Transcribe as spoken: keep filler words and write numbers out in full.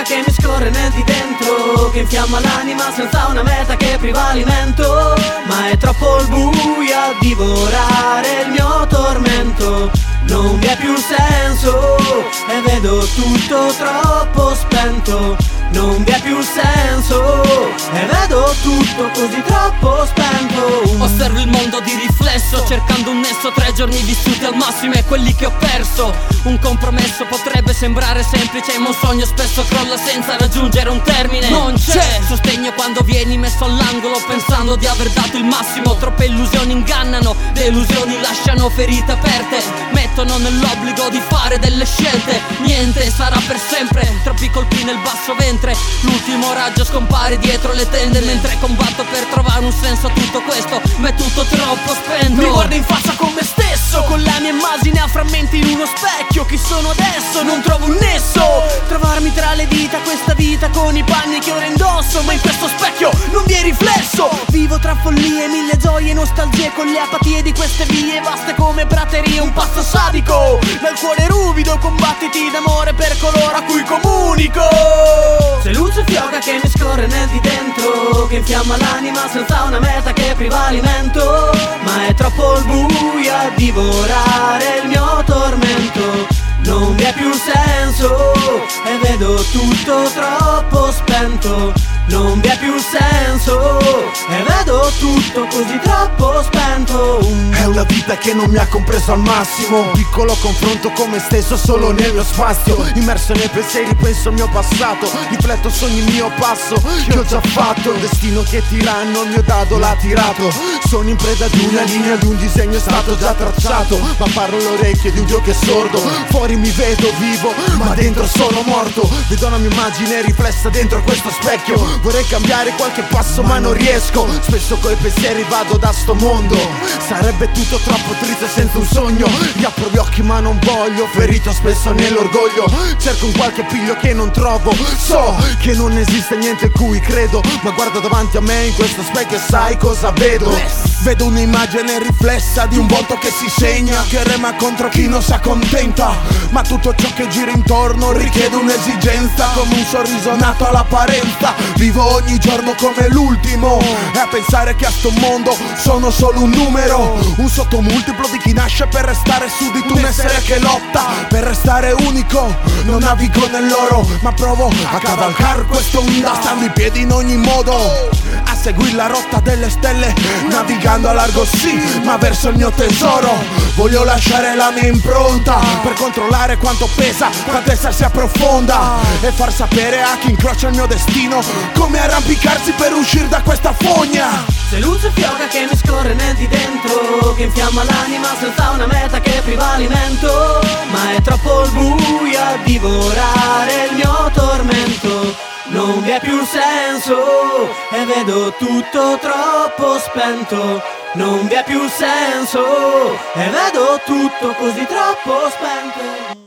fioca che mi scorre nel di dentro, che infiamma l'anima senza una meta che priva alimento. Ma è troppo il buio a divorare il mio tormento, non vi è più senso e vedo tutto troppo spento. Non vi è più senso e vedo tutto così troppo spento. Osservo il mondo di riflesso, cercando un nesso tra i giorni vissuti al massimo e quelli che ho perso. Un compromesso potrebbe sembrare semplice, ma un sogno spesso crolla senza raggiungere un termine. Non c'è sostegno quando vieni messo all'angolo pensando di aver dato il massimo. Troppe illusioni ingannano, delusioni lasciano ferite aperte, mettono nell'obbligo di fare delle scelte. Niente sarà per sempre, troppi colpi nel basso ventre. L'ultimo raggio scompare dietro le tende, mentre combatto per trovare un senso a tutto questo, ma è tutto troppo spento. Mi guardo in faccia con me stesso, con la mia immagine a frammenti in uno specchio. Chi sono adesso? Non trovo un nesso. Trovarmi tra le dita questa vita con i panni che ora indosso, ma in questo specchio non vi è riflesso. Vivo tra follie, mille gioie e nostalgie, con le apatie di queste vie vaste come praterie. Un passo sadico dal cuore ruvido, combattiti d'amore per coloro a cui comunico. C'è luce fioca che mi scorre nel di dentro, che infiamma l'anima senza una meta che priva alimento. Ma è troppo il buio a divorare il mio tormento, non vi è più senso e vedo tutto troppo spento. Non vi è più senso e vedo tutto così troppo spento. È una vita che non mi ha compreso al massimo, un piccolo confronto con me stesso solo nel mio spazio. Immerso nei pensieri penso al mio passato, rifletto su ogni mio passo che ho già fatto. Il destino che tiranno il mio dado l'ha tirato. Sono in preda di una linea, di un disegno è stato già tracciato, ma parlo all'orecchio di un Dio che è sordo. Fuori mi vedo vivo, ma dentro sono morto. Vedo una mia immagine riflessa dentro questo specchio. Vorrei cambiare qualche passo ma non riesco, spesso coi pensieri vado da sto mondo. Sarebbe tutto troppo triste senza un sogno. Riapro gli occhi ma non voglio, ferito spesso nell'orgoglio. Cerco un qualche piglio che non trovo, so che non esiste niente in cui credo. Ma guardo davanti a me in questo specchio e sai cosa vedo? Vedo un'immagine riflessa di un volto che si segna, che rema contro chi non si accontenta. Ma tutto ciò che gira intorno richiede un'esigenza, come un sorriso nato all'apparenza. Vivo ogni giorno come l'ultimo e a pensare che a sto mondo sono solo un numero, un sottomultiplo di chi nasce per restare suddito, un essere che lotta per restare unico. Non navigo nell'oro ma provo a cavalcar quest'onda, stando in piedi in ogni modo, a seguire la rotta delle stelle, navigando a largo sì, ma verso il mio tesoro. Voglio lasciare la mia impronta per controllare quanto pesa, quanto essa sia profonda, e far sapere a chi incrocia il mio destino come arrampicarsi per uscire da questa fogna. C'è luce fioca che mi scorre nel di dentro, che infiamma l'anima senza una meta che priva alimento. Ma è troppo il buio a divorare il mio tormento, non vi è più senso e vedo tutto troppo spento. Non vi è più senso e vedo tutto così troppo spento.